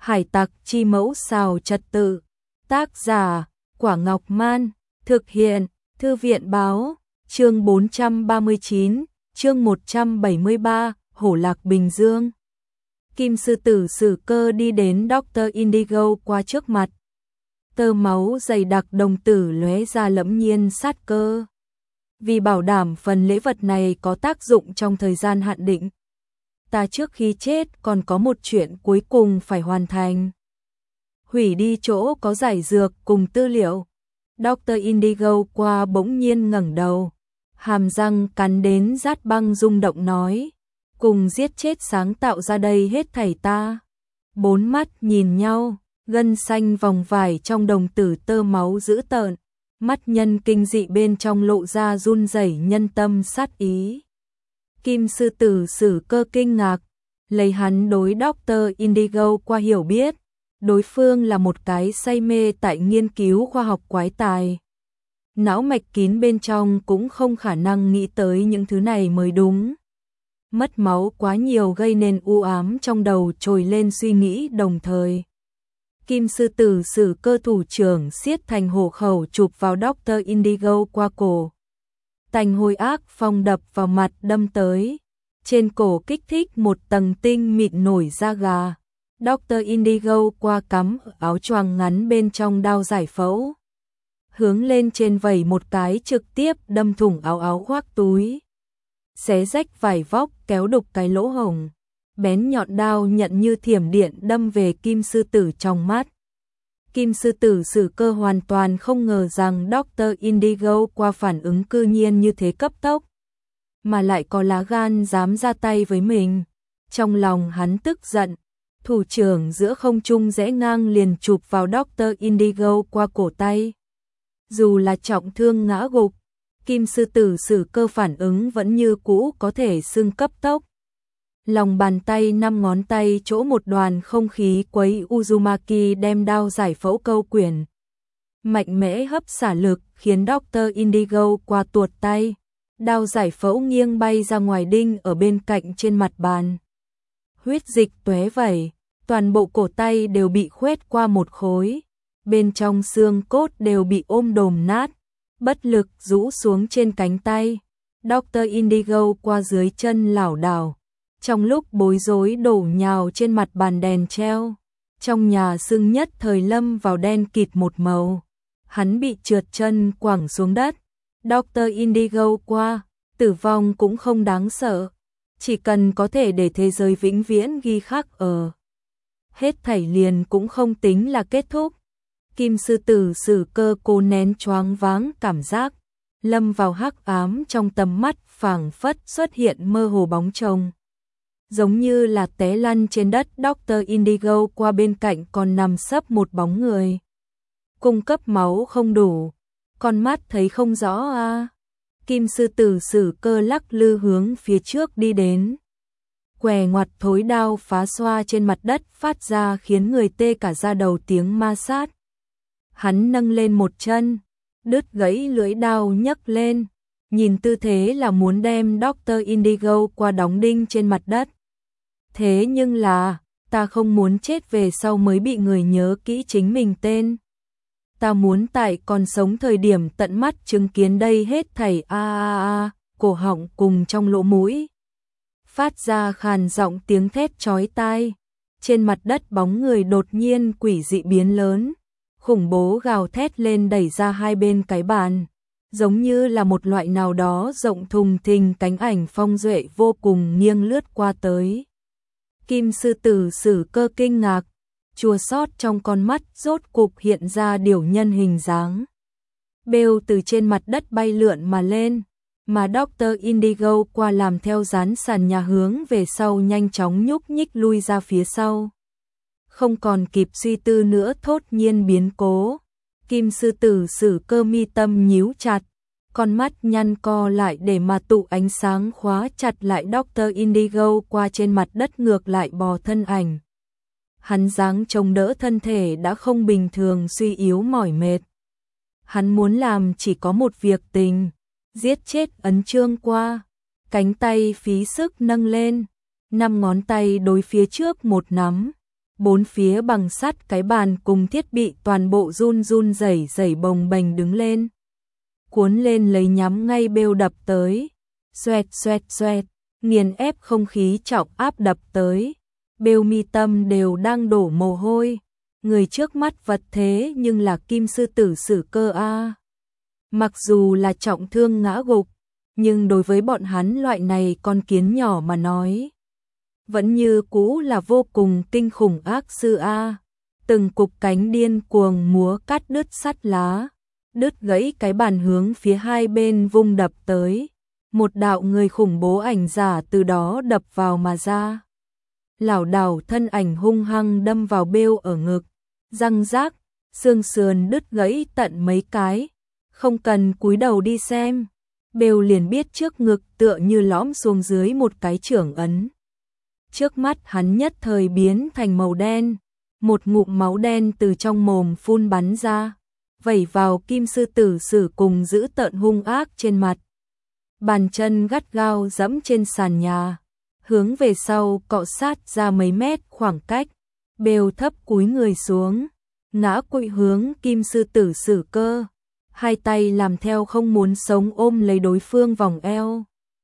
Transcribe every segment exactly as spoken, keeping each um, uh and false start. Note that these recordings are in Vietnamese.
Hải tặc chi mẫu xào trật tự. Tác giả, Quả Ngọc Man. Thực hiện, Thư viện Báo. Chương bốn trăm ba mươi chín, chương một trăm bảy mươi ba, Hổ Lạc Bình Dương. Kim sư tử Sử Cơ đi đến Doctor Indigo qua trước mặt. Tơ máu dày đặc đồng tử lóe ra lẫm nhiên sát cơ. Vì bảo đảm phần lễ vật này có tác dụng trong thời gian hạn định, ta trước khi chết còn có một chuyện cuối cùng phải hoàn thành. Hủy đi chỗ có giải dược cùng tư liệu. Doctor Indigo qua bỗng nhiên ngẩng đầu, hàm răng cắn đến rát băng rung động nói, cùng giết chết sáng tạo ra đây hết thảy ta. Bốn mắt nhìn nhau, gân xanh vòng vải trong đồng tử tơ máu dữ tợn, mắt nhân kinh dị bên trong lộ ra run rẩy nhân tâm sát ý. Kim sư tử Sử Cơ kinh ngạc, lấy hắn đối Doctor Indigo qua hiểu biết, đối phương là một cái say mê tại nghiên cứu khoa học quái tài. Não mạch kín bên trong cũng không khả năng nghĩ tới những thứ này mới đúng. Mất máu quá nhiều gây nên u ám trong đầu trồi lên suy nghĩ đồng thời. Kim sư tử Sử Cơ thủ trưởng siết thành hổ khẩu chụp vào Doctor Indigo qua cổ. Tành hôi ác phong đập vào mặt đâm tới. Trên cổ kích thích một tầng tinh mịn nổi da gà. Doctor Indigo qua cắm áo choàng ngắn bên trong đao giải phẫu. Hướng lên trên vẩy một cái trực tiếp đâm thủng áo áo khoác túi. Xé rách vải vóc kéo đục cái lỗ hổng. Bén nhọn đao nhận như thiểm điện đâm về kim sư tử trong mắt. Kim sư tử Sử Cơ hoàn toàn không ngờ rằng Doctor Indigo qua phản ứng cư nhiên như thế cấp tốc, mà lại có lá gan dám ra tay với mình. Trong lòng hắn tức giận, thủ trưởng giữa không trung rẽ ngang liền chụp vào Doctor Indigo qua cổ tay. Dù là trọng thương ngã gục, Kim sư tử Sử Cơ phản ứng vẫn như cũ có thể xưng cấp tốc. Lòng bàn tay năm ngón tay chỗ một đoàn không khí quấy Uzumaki đem đao giải phẫu câu quyển. Mạnh mẽ hấp xả lực khiến Doctor Indigo qua tuột tay. Đao giải phẫu nghiêng bay ra ngoài đinh ở bên cạnh trên mặt bàn. Huyết dịch tóe vẩy, toàn bộ cổ tay đều bị khoét qua một khối. Bên trong xương cốt đều bị ôm đồm nát, bất lực rũ xuống trên cánh tay. Doctor Indigo qua dưới chân lảo đảo. Trong lúc bối rối đổ nhào trên mặt bàn đèn treo, trong nhà sưng nhất thời lâm vào đen kịt một màu. Hắn bị trượt chân quẳng xuống đất. Doctor Indigo qua, tử vong cũng không đáng sợ, chỉ cần có thể để thế giới vĩnh viễn ghi khắc ở. Hết thảy liền cũng không tính là kết thúc. Kim sư tử Sử Cơ cố nén choáng váng cảm giác, lâm vào hắc ám trong tầm mắt phảng phất xuất hiện mơ hồ bóng chồng. Giống như là té lăn trên đất. Doctor Indigo qua bên cạnh còn nằm sấp một bóng người. Cung cấp máu không đủ, con mắt thấy không rõ a. À. Kim sư tử Sử Cơ lắc lư hướng phía trước đi đến. Què ngoặt thối đao phá xoa trên mặt đất phát ra khiến người tê cả da đầu tiếng ma sát. Hắn nâng lên một chân, đứt gãy lưỡi đao nhấc lên, nhìn tư thế là muốn đem Doctor Indigo qua đóng đinh trên mặt đất. Thế nhưng là, ta không muốn chết về sau mới bị người nhớ kỹ chính mình tên. Ta muốn tại còn sống thời điểm tận mắt chứng kiến đây hết thảy a a a, cổ họng cùng trong lỗ mũi. Phát ra khàn giọng tiếng thét chói tai. Trên mặt đất bóng người đột nhiên quỷ dị biến lớn. Khủng bố gào thét lên đẩy ra hai bên cái bàn. Giống như là một loại nào đó rộng thùng thình cánh ảnh phong duệ vô cùng nghiêng lướt qua tới. Kim sư tử Sử Cơ kinh ngạc, chua xót trong con mắt rốt cục hiện ra điều nhân hình dáng. Bêu từ trên mặt đất bay lượn mà lên, mà Doctor Indigo qua làm theo dán sàn nhà hướng về sau nhanh chóng nhúc nhích lui ra phía sau. Không còn kịp suy tư nữa thốt nhiên biến cố. Kim sư tử Sử Cơ mi tâm nhíu chặt, con mắt nhăn co lại để mà tụ ánh sáng khóa chặt lại Doctor Indigo qua trên mặt đất ngược lại bò thân ảnh. Hắn dáng chống đỡ thân thể đã không bình thường suy yếu mỏi mệt. Hắn muốn làm chỉ có một việc tình, giết chết ấn trương qua. Cánh tay phí sức nâng lên, năm ngón tay đối phía trước một nắm, bốn phía bằng sắt cái bàn cùng thiết bị toàn bộ run run rẩy rẩy bồng bềnh đứng lên. Cuốn lên lấy nhắm ngay bêu đập tới. Xoẹt xoẹt xoẹt, nghiền ép không khí trọng áp đập tới. Bêu mi tâm đều đang đổ mồ hôi. Người trước mắt vật thế nhưng là Kim Sư Tử Sử Cơ a. Mặc dù là trọng thương ngã gục, nhưng đối với bọn hắn loại này con kiến nhỏ mà nói, vẫn như cũ là vô cùng kinh khủng ác sư a. Từng cục cánh điên cuồng múa cắt đứt sắt lá, đứt gãy cái bàn hướng phía hai bên vung đập tới. Một đạo người khủng bố ảnh giả từ đó đập vào mà ra. Lảo đảo thân ảnh hung hăng đâm vào bêu ở ngực, răng rác, xương sườn đứt gãy tận mấy cái, không cần cúi đầu đi xem, bêu liền biết trước ngực tựa như lõm xuống dưới một cái chưởng ấn. Trước mắt hắn nhất thời biến thành màu đen, một ngụm máu đen từ trong mồm phun bắn ra, vẩy vào Kim Sư Tử Sử cùng giữ tợn hung ác trên mặt. Bàn chân gắt gao dẫm trên sàn nhà, hướng về sau cọ sát ra mấy mét khoảng cách, bêu thấp cúi người xuống, ngã quỵ hướng Kim Sư Tử Sử Cơ, hai tay làm theo không muốn sống ôm lấy đối phương vòng eo,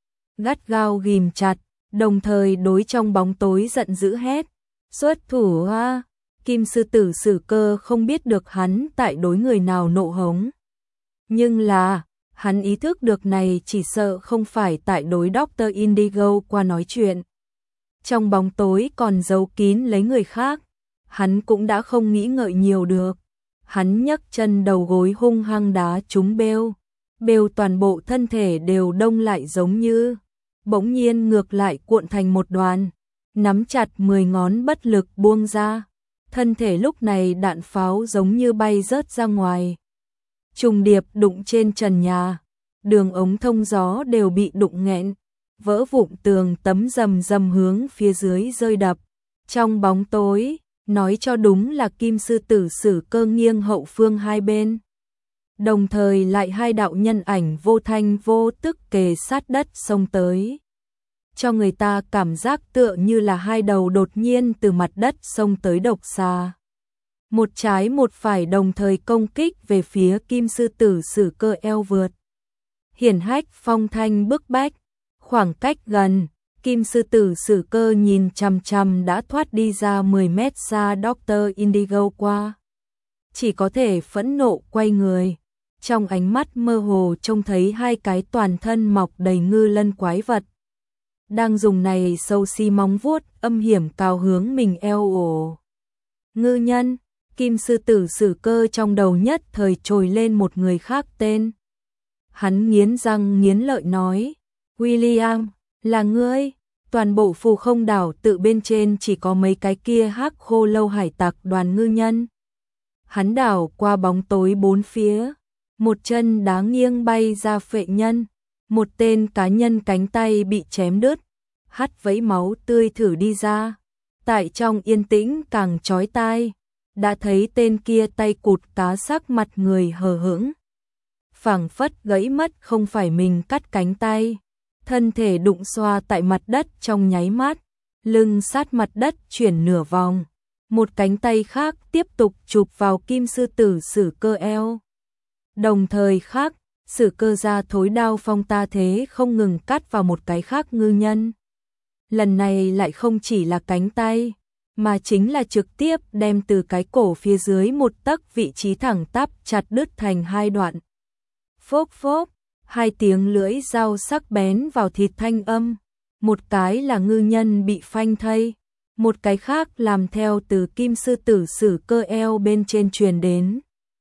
gắt gao ghìm chặt, đồng thời đối trong bóng tối giận dữ hét, xuất thủ a! Kim Sư Tử Sử Cơ không biết được hắn tại đối người nào nộ hống, nhưng là hắn ý thức được này chỉ sợ không phải tại đối Doctor Indigo qua nói chuyện. Trong bóng tối còn giấu kín lấy người khác, hắn cũng đã không nghĩ ngợi nhiều được. Hắn nhấc chân đầu gối hung hăng đá trúng bêu. Bêu toàn bộ thân thể đều đông lại giống như, bỗng nhiên ngược lại cuộn thành một đoàn, nắm chặt mười ngón bất lực buông ra. Thân thể lúc này đạn pháo giống như bay rớt ra ngoài. Trùng điệp đụng trên trần nhà, đường ống thông gió đều bị đụng nghẹn, vỡ vụn tường tấm rầm rầm hướng phía dưới rơi đập. Trong bóng tối, nói cho đúng là Kim Sư Tử Sử Cơ nghiêng hậu phương hai bên. Đồng thời lại hai đạo nhân ảnh vô thanh vô tức kề sát đất xông tới. Cho người ta cảm giác tựa như là hai đầu đột nhiên từ mặt đất xông tới độc xà. Một trái một phải đồng thời công kích về phía Kim Sư Tử Sử Cơ eo vượt. Hiển hách phong thanh bức bách, khoảng cách gần, Kim Sư Tử Sử Cơ nhìn chằm chằm đã thoát đi ra mười mét xa Doctor Indigo qua. Chỉ có thể phẫn nộ quay người, trong ánh mắt mơ hồ trông thấy hai cái toàn thân mọc đầy ngư lân quái vật. Đang dùng này sâu xi móng vuốt âm hiểm cào hướng mình eo ổ. Ngư nhân, Kim Sư Tử Sử Cơ trong đầu nhất thời trồi lên một người khác tên. Hắn nghiến răng nghiến lợi nói, William, là ngươi, toàn bộ phù không đảo tự bên trên chỉ có mấy cái kia hắc khô lâu hải tặc đoàn ngư nhân. Hắn đảo qua bóng tối bốn phía, một chân đá nghiêng bay ra phệ nhân, một tên cá nhân cánh tay bị chém đứt, hắt vẫy máu tươi thử đi ra, tại trong yên tĩnh càng chói tai. Đã thấy tên kia tay cụt cá sắc mặt người hờ hững, phảng phất gãy mất không phải mình cắt cánh tay, thân thể đụng xoa tại mặt đất trong nháy mắt, lưng sát mặt đất chuyển nửa vòng, một cánh tay khác tiếp tục chụp vào Kim Sư Tử Sử Cơ eo. Đồng thời khác, Sử Cơ ra thối đao phong ta thế không ngừng cắt vào một cái khác ngư nhân. Lần này lại không chỉ là cánh tay, mà chính là trực tiếp đem từ cái cổ phía dưới một tấc vị trí thẳng tắp chặt đứt thành hai đoạn. Phốc phốc, hai tiếng lưỡi dao sắc bén vào thịt thanh âm, một cái là ngư nhân bị phanh thây, một cái khác làm theo từ Kim Sư Tử Sử Cơ eo bên trên truyền đến.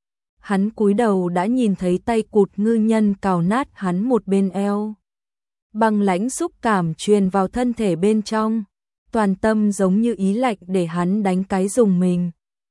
Hắn cúi đầu đã nhìn thấy tay cụt ngư nhân cào nát hắn một bên eo. Băng lãnh xúc cảm truyền vào thân thể bên trong, toàn tâm giống như ý lạnh để hắn đánh cái dùng mình.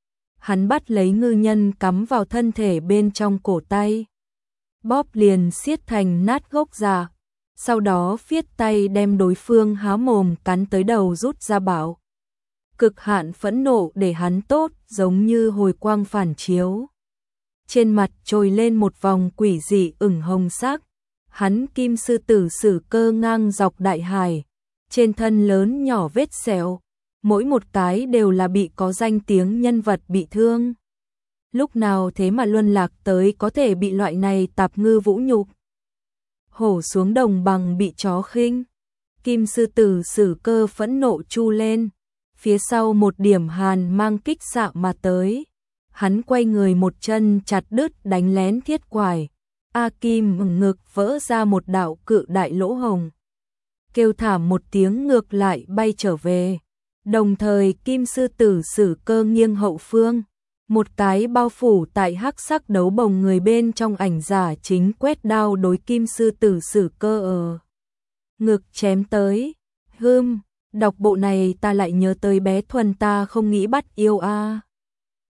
Hắn bắt lấy ngư nhân cắm vào thân thể bên trong cổ tay, bóp liền siết thành nát gốc già, sau đó phiết tay đem đối phương há mồm cắn tới đầu rút ra bảo. Cực hạn phẫn nộ để hắn tốt giống như hồi quang phản chiếu. Trên mặt trồi lên một vòng quỷ dị ửng hồng sắc, hắn Kim Sư Tử Sử Cơ ngang dọc đại hải, trên thân lớn nhỏ vết sẹo, mỗi một cái đều là bị có danh tiếng nhân vật bị thương. Lúc nào thế mà luân lạc tới có thể bị loại này tạp ngư vũ nhục. Hổ xuống đồng bằng bị chó khinh. Kim sư tử Sử Cơ phẫn nộ chu lên, phía sau một điểm hàn mang kích xạ mà tới. Hắn quay người một chân chặt đứt đánh lén thiết quải. A Kim ngực vỡ ra một đạo cự đại lỗ hồng. Kêu thảm một tiếng ngược lại bay trở về. Đồng thời Kim sư tử Sử Cơ nghiêng hậu phương. Một cái bao phủ tại hắc sắc đấu bồng người bên trong ảnh giả chính quét đao đối Kim sư tử Sử Cơ ở ngực chém tới. Hưm, đọc bộ này ta lại nhớ tới bé Thuần ta không nghĩ bắt yêu a.